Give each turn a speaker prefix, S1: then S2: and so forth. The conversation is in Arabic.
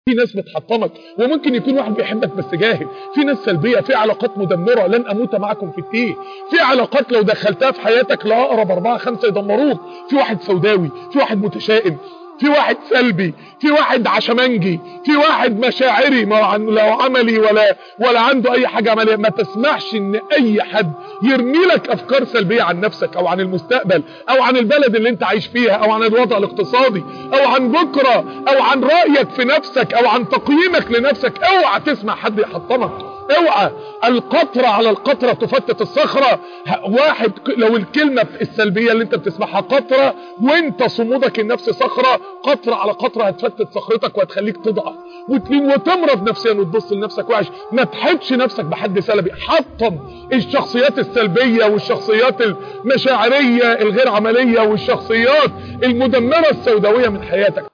S1: في ناس بتحطمك، وممكن يكون واحد بيحبك بس جاهل. في ناس سلبية، في علاقات مدمرة، لن أموت معكم في التيه. في علاقات لو دخلتها في حياتك لأقرب 4 5 يدمروك. في واحد سوداوي، في واحد متشائم، في واحد سلبي، في واحد عشمنجي، في واحد مشاعري، ما لو عملي ولا عنده اي حاجة عملية. ما تسمحش ان اي حد يرمي لك افكار سلبية عن نفسك او عن المستقبل او عن البلد اللي انت عايش فيها او عن الوضع الاقتصادي او عن بكرة او عن رأيك في نفسك او عن تقييمك لنفسك. اوعى تسمع حد يحطمك، اوعى. القطرة على القطرة تفتت الصخرة. واحد لو الكلمة السلبية اللي انت بتسمعها قطرة وانت صمودك النفسي صخرة، قطرة على قطرة هتفتت صخرتك وهتخليك تضعف وتمرض نفسيا وتبص لنفسك وحش. ما تحدش نفسك بحد سلبي. حطم الشخصيات السلبية والشخصيات المشاعرية الغير عملية والشخصيات المدمرة السوداوية من حياتك.